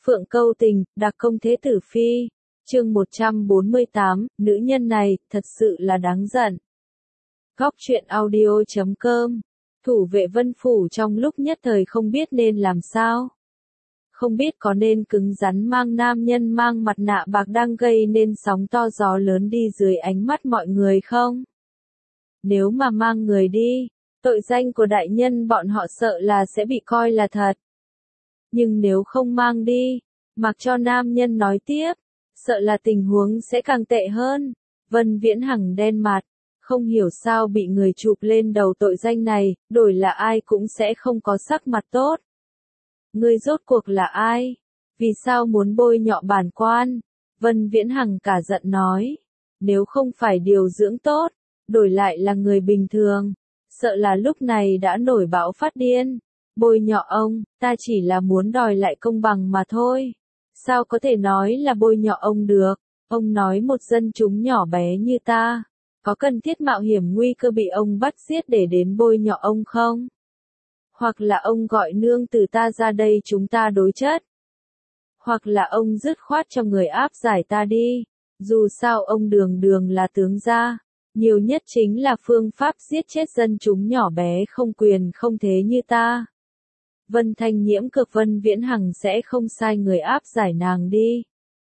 Phượng câu tình, đặc công thế tử phi. Chương 148, nữ nhân này, thật sự là đáng giận. Góc truyện audio.com. Thủ vệ Vân Phủ trong lúc nhất thời không biết nên làm sao. Không biết có nên cứng rắn mang nam nhân mang mặt nạ bạc đang gây nên sóng to gió lớn đi dưới ánh mắt mọi người không? Nếu mà mang người đi, tội danh của đại nhân bọn họ sợ là sẽ bị coi là thật. Nhưng nếu không mang đi, mặc cho nam nhân nói tiếp, sợ là tình huống sẽ càng tệ hơn. Vân Viễn Hằng đen mặt, không hiểu sao bị người chụp lên đầu tội danh này, đổi là ai cũng sẽ không có sắc mặt tốt. Ngươi rốt cuộc là ai? Vì sao muốn bôi nhọ bản quan? Vân Viễn Hằng cả giận nói, nếu không phải điều dưỡng tốt, đổi lại là người bình thường, sợ là lúc này đã nổi bão phát điên. Bôi nhọ ông, ta chỉ là muốn đòi lại công bằng mà thôi. Sao có thể nói là bôi nhọ ông được? Ông nói một dân chúng nhỏ bé như ta, có cần thiết mạo hiểm nguy cơ bị ông bắt giết để đến bôi nhọ ông không? Hoặc là ông gọi nương tử ta ra đây chúng ta đối chất. Hoặc là ông dứt khoát cho người áp giải ta đi. Dù sao ông đường đường là tướng gia, nhiều nhất chính là phương pháp giết chết dân chúng nhỏ bé không quyền không thế như ta. Vân Thanh Nhiễm cực Vân Viễn Hằng sẽ không sai người áp giải nàng đi.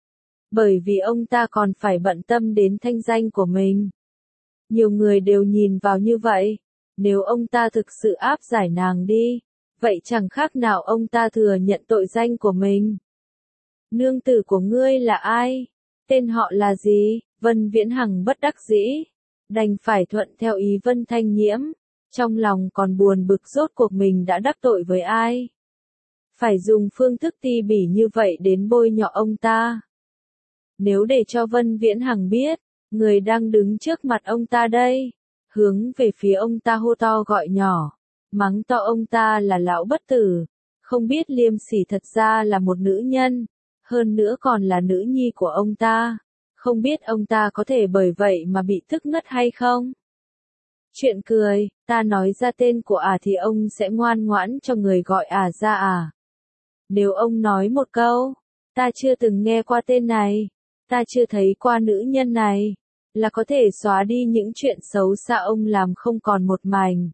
Bởi vì ông ta còn phải bận tâm đến thanh danh của mình. Nhiều người đều nhìn vào như vậy. Nếu ông ta thực sự áp giải nàng đi, vậy chẳng khác nào ông ta thừa nhận tội danh của mình. Nương tử của ngươi là ai? Tên họ là gì? Vân Viễn Hằng bất đắc dĩ, đành phải thuận theo ý Vân Thanh Nhiễm. Trong lòng còn buồn bực rốt cuộc mình đã đắc tội với ai. Phải dùng phương thức ti bỉ như vậy đến bôi nhọ ông ta. Nếu để cho Vân Viễn Hằng biết, người đang đứng trước mặt ông ta đây, hướng về phía ông ta hô to gọi nhỏ, mắng to ông ta là lão bất tử, không biết liêm sỉ thật ra là một nữ nhân, hơn nữa còn là nữ nhi của ông ta, không biết ông ta có thể bởi vậy mà bị tức ngất hay không? Chuyện cười, ta nói ra tên của thì ông sẽ ngoan ngoãn cho người gọi ra à? Nếu ông nói một câu, ta chưa từng nghe qua tên này, ta chưa thấy qua nữ nhân này, là có thể xóa đi những chuyện xấu xa ông làm không còn một mảnh.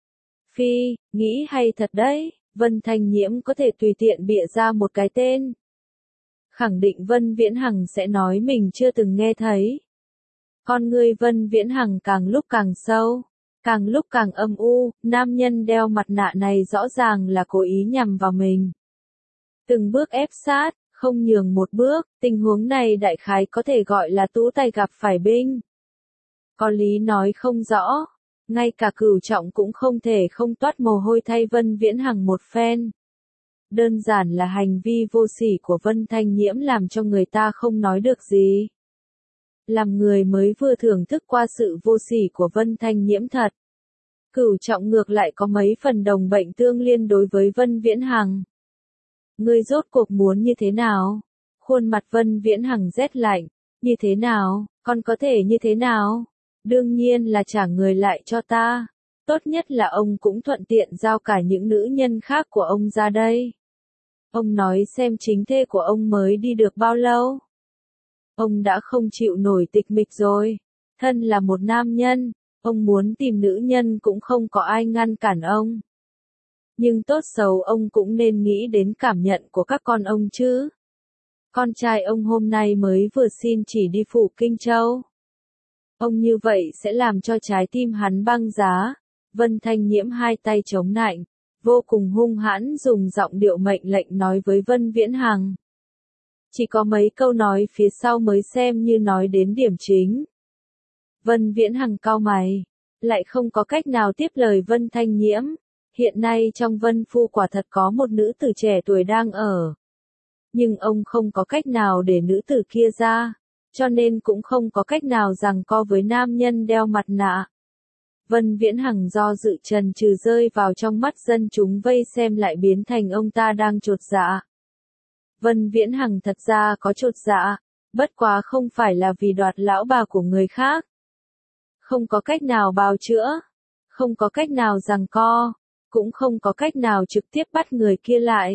Phi, nghĩ hay thật đấy, Vân Thanh Nhiễm có thể tùy tiện bịa ra một cái tên. Khẳng định Vân Viễn Hằng sẽ nói mình chưa từng nghe thấy. Con ngươi Vân Viễn Hằng càng lúc càng sâu, càng lúc càng âm u, nam nhân đeo mặt nạ này rõ ràng là cố ý nhằm vào mình. Từng bước ép sát, không nhường một bước, tình huống này đại khái có thể gọi là tú tay gặp phải binh. Có lý nói không rõ, ngay cả Cửu Trọng cũng không thể không toát mồ hôi thay Vân Viễn Hằng một phen. Đơn giản là hành vi vô sỉ của Vân Thanh Nhiễm làm cho người ta không nói được gì. Làm người mới vừa thưởng thức qua sự vô sỉ của Vân Thanh Nhiễm thật. Cửu Trọng ngược lại có mấy phần đồng bệnh tương liên đối với Vân Viễn Hằng. Ngươi rốt cuộc muốn như thế nào? Khuôn mặt Vân Viễn Hằng rét lạnh. Như thế nào? Còn có thể như thế nào? Đương nhiên là trả người lại cho ta. Tốt nhất là ông cũng thuận tiện giao cả những nữ nhân khác của ông ra đây. Ông nói xem chính thê của ông mới đi được bao lâu? Ông đã không chịu nổi tịch mịch rồi. Thân là một nam nhân, ông muốn tìm nữ nhân cũng không có ai ngăn cản ông. Nhưng tốt xấu ông cũng nên nghĩ đến cảm nhận của các con ông chứ. Con trai ông hôm nay mới vừa xin chỉ đi phủ Kinh Châu. Ông như vậy sẽ làm cho trái tim hắn băng giá. Vân Thanh Nhiễm hai tay chống nạnh, vô cùng hung hãn dùng giọng điệu mệnh lệnh nói với Vân Viễn Hằng. Chỉ có mấy câu nói phía sau mới xem như nói đến điểm chính. Vân Viễn Hằng cau mày, lại không có cách nào tiếp lời Vân Thanh Nhiễm. Hiện nay trong Vân Phu quả thật có một nữ tử trẻ tuổi đang ở. Nhưng ông không có cách nào để nữ tử kia ra, cho nên cũng không có cách nào giằng co với nam nhân đeo mặt nạ. Vân Viễn Hằng do dự chần chừ rơi vào trong mắt dân chúng vây xem lại biến thành ông ta đang chột dạ. Vân Viễn Hằng thật ra có chột dạ, bất quá không phải là vì đoạt lão bà của người khác. Không có cách nào bào chữa, không có cách nào giằng co, cũng không có cách nào trực tiếp bắt người kia lại.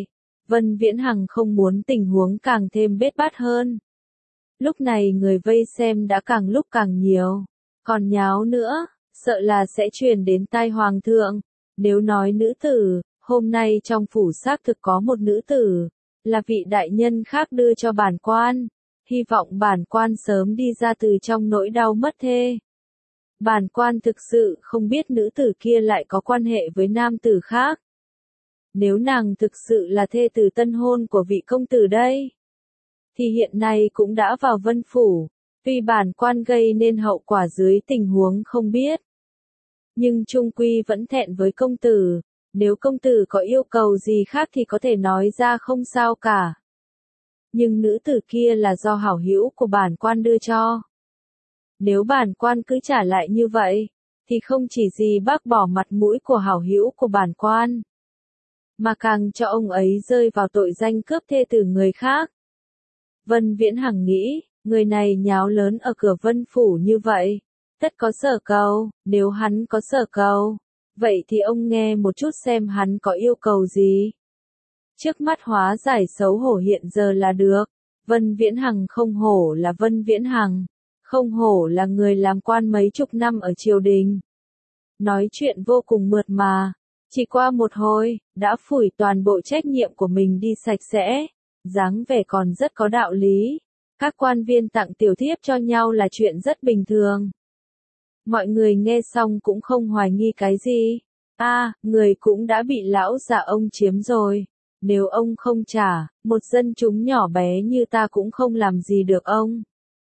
Vân Viễn Hằng không muốn tình huống càng thêm bết bát hơn. Lúc này người vây xem đã càng lúc càng nhiều, còn nháo nữa, sợ là sẽ truyền đến tai hoàng thượng. Nếu nói nữ tử, hôm nay trong phủ xác thực có một nữ tử, là vị đại nhân khác đưa cho bản quan, hy vọng bản quan sớm đi ra từ trong nỗi đau mất thê. Bản quan thực sự không biết nữ tử kia lại có quan hệ với nam tử khác. Nếu nàng thực sự là thê tử tân hôn của vị công tử đây, thì hiện nay cũng đã vào Vân Phủ, tuy bản quan gây nên hậu quả dưới tình huống không biết. Nhưng trung quy vẫn thẹn với công tử, nếu công tử có yêu cầu gì khác thì có thể nói ra không sao cả. Nhưng nữ tử kia là do hảo hữu của bản quan đưa cho. Nếu bản quan cứ trả lại như vậy, thì không chỉ gì bác bỏ mặt mũi của hảo hữu của bản quan, mà càng cho ông ấy rơi vào tội danh cướp thê tử người khác. Vân Viễn Hằng nghĩ, người này nháo lớn ở cửa Vân Phủ như vậy, tất có sở cầu, nếu hắn có sở cầu, vậy thì ông nghe một chút xem hắn có yêu cầu gì. Trước mắt hóa giải xấu hổ hiện giờ là được. Vân Viễn Hằng không hổ là Vân Viễn Hằng, không hổ là người làm quan mấy chục năm ở triều đình. Nói chuyện vô cùng mượt mà, chỉ qua một hồi, đã phủi toàn bộ trách nhiệm của mình đi sạch sẽ, dáng vẻ còn rất có đạo lý. Các quan viên tặng tiểu thiếp cho nhau là chuyện rất bình thường. Mọi người nghe xong cũng không hoài nghi cái gì. Người cũng đã bị lão già ông chiếm rồi. Nếu ông không trả, một dân chúng nhỏ bé như ta cũng không làm gì được ông.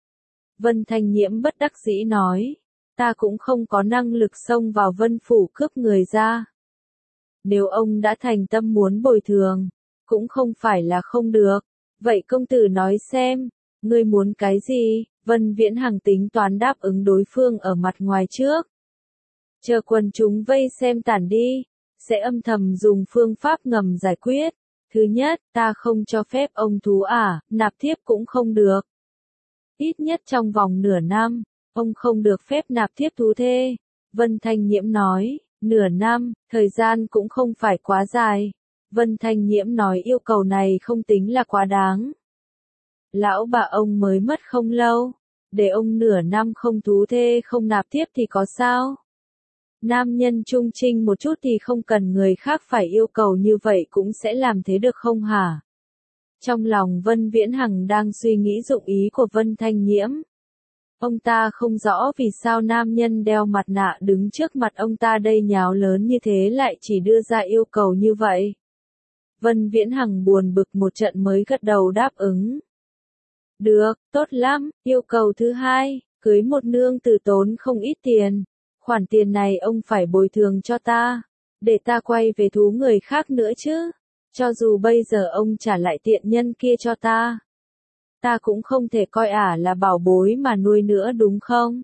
Vân Thanh Nhiễm bất đắc dĩ nói, ta cũng không có năng lực xông vào Vân Phủ cướp người ra. Nếu ông đã thành tâm muốn bồi thường, cũng không phải là không được. Vậy công tử nói xem, ngươi muốn cái gì? Vân Viễn Hằng tính toán đáp ứng đối phương ở mặt ngoài trước. Chờ quần chúng vây xem tản đi, sẽ âm thầm dùng phương pháp ngầm giải quyết. Thứ nhất, ta không cho phép ông thú nạp thiếp cũng không được. Ít nhất trong vòng nửa năm, ông không được phép nạp thiếp thú thê. Vân Thanh Nhiễm nói, nửa năm, thời gian cũng không phải quá dài. Vân Thanh Nhiễm nói yêu cầu này không tính là quá đáng. Lão bà ông mới mất không lâu, để ông nửa năm không thú thê không nạp thiếp thì có sao? Nam nhân trung trinh một chút thì không cần người khác phải yêu cầu như vậy cũng sẽ làm thế được không hả? Trong lòng Vân Viễn Hằng đang suy nghĩ dụng ý của Vân Thanh Nhiễm. Ông ta không rõ vì sao nam nhân đeo mặt nạ đứng trước mặt ông ta đây nháo lớn như thế lại chỉ đưa ra yêu cầu như vậy. Vân Viễn Hằng buồn bực một trận mới gật đầu đáp ứng. Được, tốt lắm, yêu cầu thứ hai, cưới một nương tử tốn không ít tiền. Khoản tiền này ông phải bồi thường cho ta, để ta quay về thú người khác nữa chứ. Cho dù bây giờ ông trả lại tiện nhân kia cho ta cũng không thể coi là bảo bối mà nuôi nữa đúng không?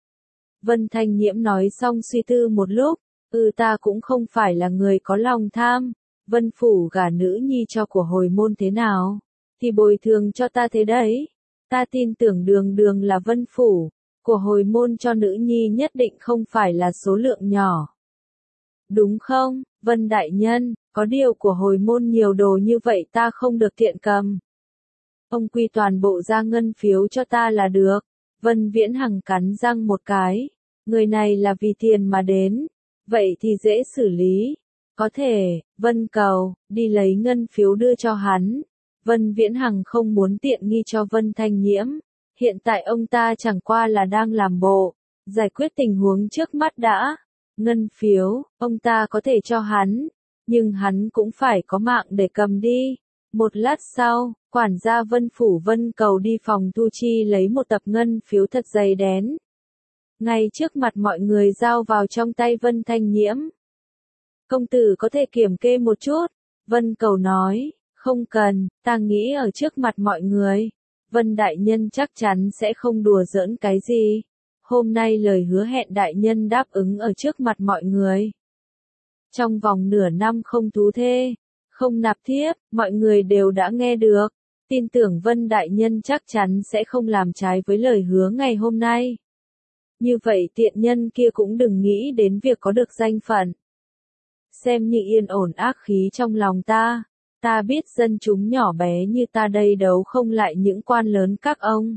Vân Thanh Nhiễm nói xong suy tư một lúc, ta cũng không phải là người có lòng tham. Vân Phủ gả nữ nhi cho của hồi môn thế nào, thì bồi thường cho ta thế đấy. Ta tin tưởng đường đường là Vân Phủ, của hồi môn cho nữ nhi nhất định không phải là số lượng nhỏ. Đúng không, Vân Đại Nhân, có điều của hồi môn nhiều đồ như vậy ta không được tiện cầm. Ông quy toàn bộ ra ngân phiếu cho ta là được. Vân Viễn Hằng cắn răng một cái. Người này là vì tiền mà đến. Vậy thì dễ xử lý. Có thể, Vân cầu, đi lấy ngân phiếu đưa cho hắn. Vân Viễn Hằng không muốn tiện nghi cho Vân Thanh Nhiễm. Hiện tại ông ta chẳng qua là đang làm bộ, giải quyết tình huống trước mắt đã. Ngân phiếu, ông ta có thể cho hắn, nhưng hắn cũng phải có mạng để cầm đi. Một lát sau, quản gia Vân Phủ Vân cầu đi phòng thu chi lấy một tập ngân phiếu thật dày đén. Ngay trước mặt mọi người giao vào trong tay Vân Thanh Nhiễm. Công tử có thể kiểm kê một chút. Vân cầu nói, không cần, ta nghĩ ở trước mặt mọi người. Vân Đại Nhân chắc chắn sẽ không đùa giỡn cái gì. Hôm nay lời hứa hẹn Đại Nhân đáp ứng ở trước mặt mọi người. Trong vòng nửa năm không thú thê, không nạp thiếp, mọi người đều đã nghe được. Tin tưởng Vân Đại Nhân chắc chắn sẽ không làm trái với lời hứa ngày hôm nay. Như vậy tiện nhân kia cũng đừng nghĩ đến việc có được danh phận. Xem như yên ổn ác khí trong lòng ta. Ta biết dân chúng nhỏ bé như ta đây đấu không lại những quan lớn các ông.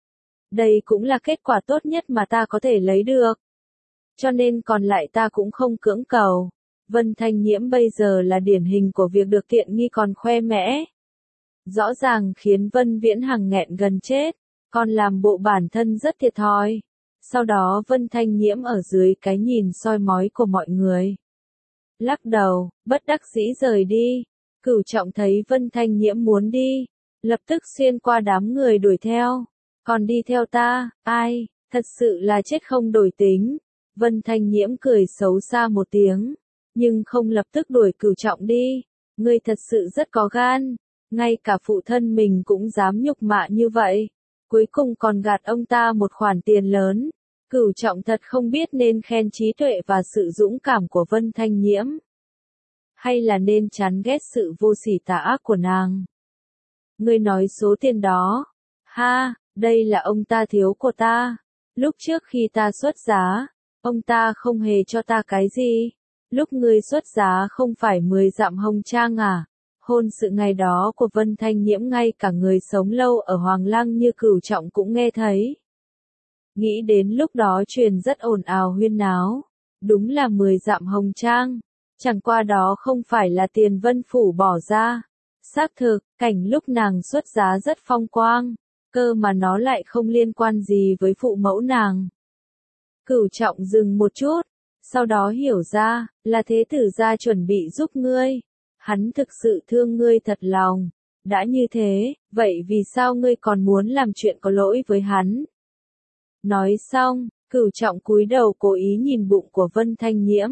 Đây cũng là kết quả tốt nhất mà ta có thể lấy được. Cho nên còn lại ta cũng không cưỡng cầu. Vân Thanh Nhiễm bây giờ là điển hình của việc được tiện nghi còn khoe mẽ. Rõ ràng khiến Vân Viễn Hằng nghẹn gần chết, còn làm bộ bản thân rất thiệt thòi. Sau đó Vân Thanh Nhiễm ở dưới cái nhìn soi mói của mọi người. Lắc đầu, bất đắc dĩ rời đi. Cửu Trọng thấy Vân Thanh Nhiễm muốn đi, lập tức xuyên qua đám người đuổi theo. Còn đi theo ta, ai, thật sự là chết không đổi tính. Vân Thanh Nhiễm cười xấu xa một tiếng, nhưng không lập tức đuổi Cửu Trọng đi. Ngươi thật sự rất có gan, ngay cả phụ thân mình cũng dám nhục mạ như vậy. Cuối cùng còn gạt ông ta một khoản tiền lớn. Cửu Trọng thật không biết nên khen trí tuệ và sự dũng cảm của Vân Thanh Nhiễm, hay là nên chán ghét sự vô sỉ tà ác của nàng. Ngươi nói số tiền đó. Ha, đây là ông ta thiếu của ta. Lúc trước khi ta xuất giá, ông ta không hề cho ta cái gì. Lúc ngươi xuất giá không phải 10 dặm hồng trang à? Hôn sự ngày đó của Vân Thanh Nhiễm ngay cả người sống lâu ở Hoàng Lăng như Cửu Trọng cũng nghe thấy. Nghĩ đến lúc đó truyền rất ồn ào huyên náo. Đúng là 10 dặm hồng trang. Chẳng qua đó không phải là tiền Vân Phủ bỏ ra. Xác thực, cảnh lúc nàng xuất giá rất phong quang. Cơ mà nó lại không liên quan gì với phụ mẫu nàng. Cửu Trọng dừng một chút. Sau đó hiểu ra, là thế tử gia chuẩn bị giúp ngươi. Hắn thực sự thương ngươi thật lòng. Đã như thế, vậy vì sao ngươi còn muốn làm chuyện có lỗi với hắn? Nói xong, Cửu Trọng cúi đầu cố ý nhìn bụng của Vân Thanh Nhiễm.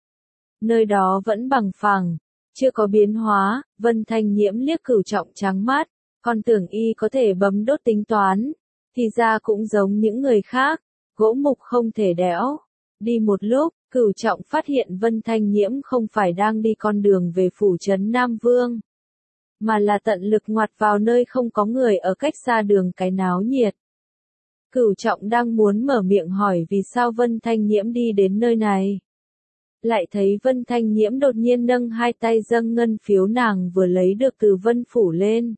Nơi đó vẫn bằng phẳng, chưa có biến hóa. Vân Thanh Nhiễm liếc Cửu Trọng trắng mắt, còn tưởng y có thể bấm đốt tính toán. Thì ra cũng giống những người khác, gỗ mục không thể đẽo. Đi một lúc, Cửu Trọng phát hiện Vân Thanh Nhiễm không phải đang đi con đường về phủ trấn Nam Vương, mà là tận lực ngoặt vào nơi không có người ở cách xa đường cái náo nhiệt. Cửu Trọng đang muốn mở miệng hỏi vì sao Vân Thanh Nhiễm đi đến nơi này. Lại thấy Vân Thanh Nhiễm đột nhiên nâng hai tay dâng ngân phiếu nàng vừa lấy được từ Vân Phủ lên.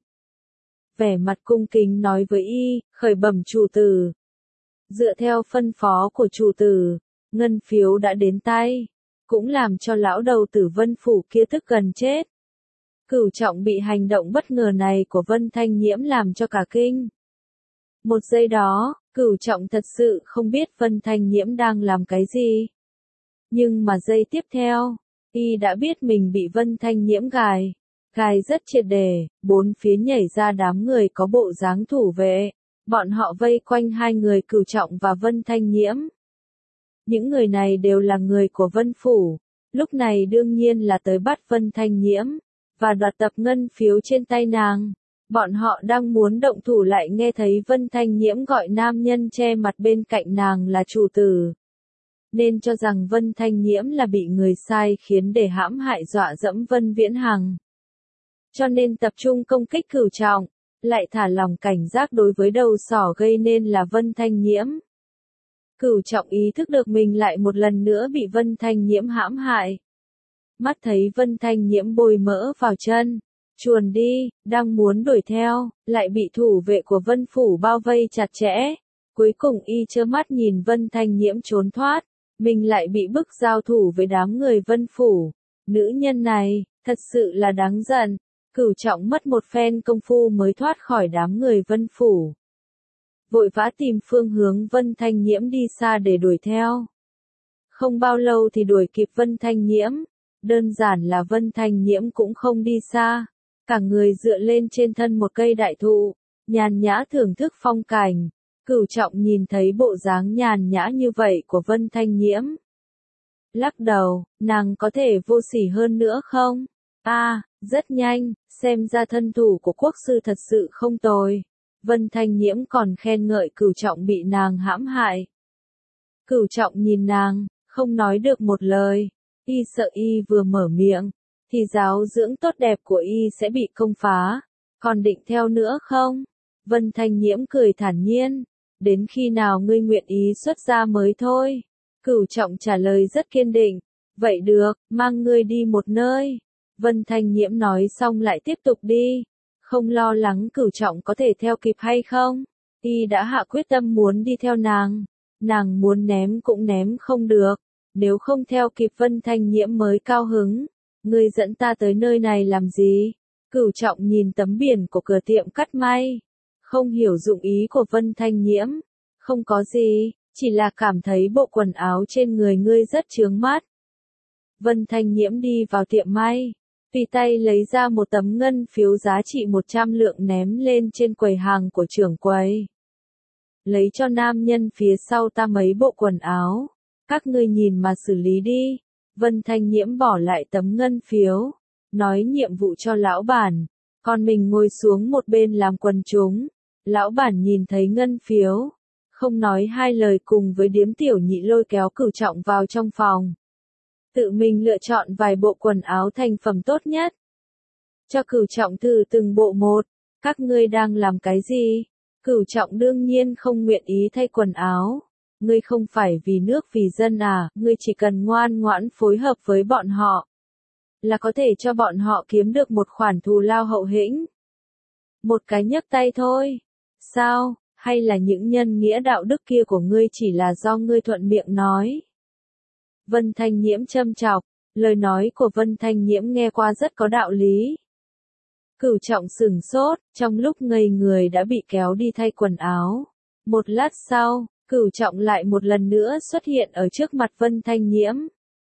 Vẻ mặt cung kính nói với y, khởi bẩm chủ tử. Dựa theo phân phó của chủ tử, ngân phiếu đã đến tay, cũng làm cho lão đầu tử Vân Phủ kia tức gần chết. Cửu Trọng bị hành động bất ngờ này của Vân Thanh Nhiễm làm cho cả kinh. Một giây đó, Cửu Trọng thật sự không biết Vân Thanh Nhiễm đang làm cái gì. Nhưng mà giây tiếp theo, y đã biết mình bị Vân Thanh Nhiễm gài rất triệt để. Bốn phía nhảy ra đám người có bộ dáng thủ vệ, bọn họ vây quanh hai người Cửu Trọng và Vân Thanh Nhiễm. Những người này đều là người của Vân Phủ, lúc này đương nhiên là tới bắt Vân Thanh Nhiễm, và đoạt tập ngân phiếu trên tay nàng. Bọn họ đang muốn động thủ lại nghe thấy Vân Thanh Nhiễm gọi nam nhân che mặt bên cạnh nàng là chủ tử. Nên cho rằng Vân Thanh Nhiễm là bị người sai khiến để hãm hại dọa dẫm Vân Viễn Hằng. Cho nên tập trung công kích Cửu Trọng, lại thả lòng cảnh giác đối với đầu sỏ gây nên là Vân Thanh Nhiễm. Cửu Trọng ý thức được mình lại một lần nữa bị Vân Thanh Nhiễm hãm hại. Mắt thấy Vân Thanh Nhiễm bôi mỡ vào chân, chuồn đi, đang muốn đuổi theo, lại bị thủ vệ của Vân Phủ bao vây chặt chẽ. Cuối cùng y trơ mắt nhìn Vân Thanh Nhiễm trốn thoát, mình lại bị bức giao thủ với đám người Vân Phủ. Nữ nhân này, thật sự là đáng giận. Cửu Trọng mất một phen công phu mới thoát khỏi đám người Vân Phủ. Vội vã tìm phương hướng Vân Thanh Nhiễm đi xa để đuổi theo. Không bao lâu thì đuổi kịp Vân Thanh Nhiễm. Đơn giản là Vân Thanh Nhiễm cũng không đi xa. Cả người dựa lên trên thân một cây đại thụ, nhàn nhã thưởng thức phong cảnh. Cửu Trọng nhìn thấy bộ dáng nhàn nhã như vậy của Vân Thanh Nhiễm. Lắc đầu, nàng có thể vô sỉ hơn nữa không? Rất nhanh, xem ra thân thủ của quốc sư thật sự không tồi. Vân Thanh Nhiễm còn khen ngợi Cửu Trọng bị nàng hãm hại. Cửu Trọng nhìn nàng, không nói được một lời. Y sợ y vừa mở miệng, thì giáo dưỡng tốt đẹp của y sẽ bị công phá. Còn định theo nữa không? Vân Thanh Nhiễm cười thản nhiên. Đến khi nào ngươi nguyện ý xuất gia mới thôi. Cửu Trọng trả lời rất kiên định. Vậy được, mang ngươi đi một nơi. Vân Thanh Nhiễm nói xong lại tiếp tục đi. Không lo lắng Cửu Trọng có thể theo kịp hay không? Y đã hạ quyết tâm muốn đi theo nàng. Nàng muốn ném cũng ném không được. Nếu không theo kịp Vân Thanh Nhiễm mới cao hứng. Ngươi dẫn ta tới nơi này làm gì? Cửu Trọng nhìn tấm biển của cửa tiệm cắt may. Không hiểu dụng ý của Vân Thanh Nhiễm. Không có gì, chỉ là cảm thấy bộ quần áo trên người ngươi rất chướng mắt. Vân Thanh Nhiễm đi vào tiệm may. Tùy tay lấy ra một tấm ngân phiếu giá trị 100 lượng ném lên trên quầy hàng của trưởng quầy. Lấy cho nam nhân phía sau ta mấy bộ quần áo. Các ngươi nhìn mà xử lý đi. Vân Thanh Nhiễm bỏ lại tấm ngân phiếu. Nói nhiệm vụ cho lão bản. Còn mình ngồi xuống một bên làm quần chúng. Lão bản nhìn thấy ngân phiếu. Không nói hai lời cùng với điếm tiểu nhị lôi kéo Cửu Trọng vào trong phòng. Tự mình lựa chọn vài bộ quần áo thành phẩm tốt nhất. Cho Cửu Trọng thử từng bộ một. Các ngươi đang làm cái gì? Cửu Trọng đương nhiên không nguyện ý thay quần áo. Ngươi không phải vì nước vì dân à, ngươi chỉ cần ngoan ngoãn phối hợp với bọn họ. Là có thể cho bọn họ kiếm được một khoản thù lao hậu hĩnh. Một cái nhấc tay thôi. Sao, hay là những nhân nghĩa đạo đức kia của ngươi chỉ là do ngươi thuận miệng nói? Vân Thanh Nhiễm châm chọc, lời nói của Vân Thanh Nhiễm nghe qua rất có đạo lý. Cửu Trọng sửng sốt, trong lúc ngây người đã bị kéo đi thay quần áo. Một lát sau, Cửu Trọng lại một lần nữa xuất hiện ở trước mặt Vân Thanh Nhiễm.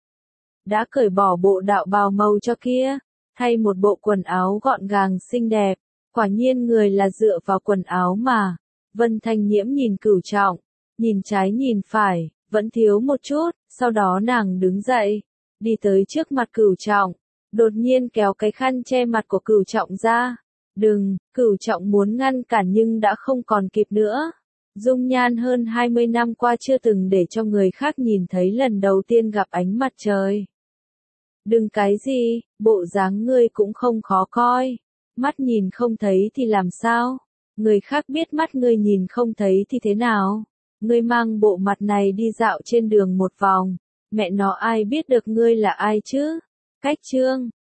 Đã cởi bỏ bộ đạo bào màu cho kia, thay một bộ quần áo gọn gàng xinh đẹp. Quả nhiên người là dựa vào quần áo mà. Vân Thanh Nhiễm nhìn Cửu Trọng, nhìn trái nhìn phải, vẫn thiếu một chút, sau đó nàng đứng dậy, đi tới trước mặt Cửu Trọng, đột nhiên kéo cái khăn che mặt của Cửu Trọng ra. Đừng, Cửu Trọng muốn ngăn cản nhưng đã không còn kịp nữa. Dung nhan hơn 20 năm qua chưa từng để cho người khác nhìn thấy lần đầu tiên gặp ánh mặt trời. Đừng cái gì, bộ dáng ngươi cũng không khó coi. Mắt nhìn không thấy thì làm sao? Người khác biết mắt ngươi nhìn không thấy thì thế nào? Ngươi mang bộ mặt này đi dạo trên đường một vòng. Mẹ nó ai biết được ngươi là ai chứ? Cách chương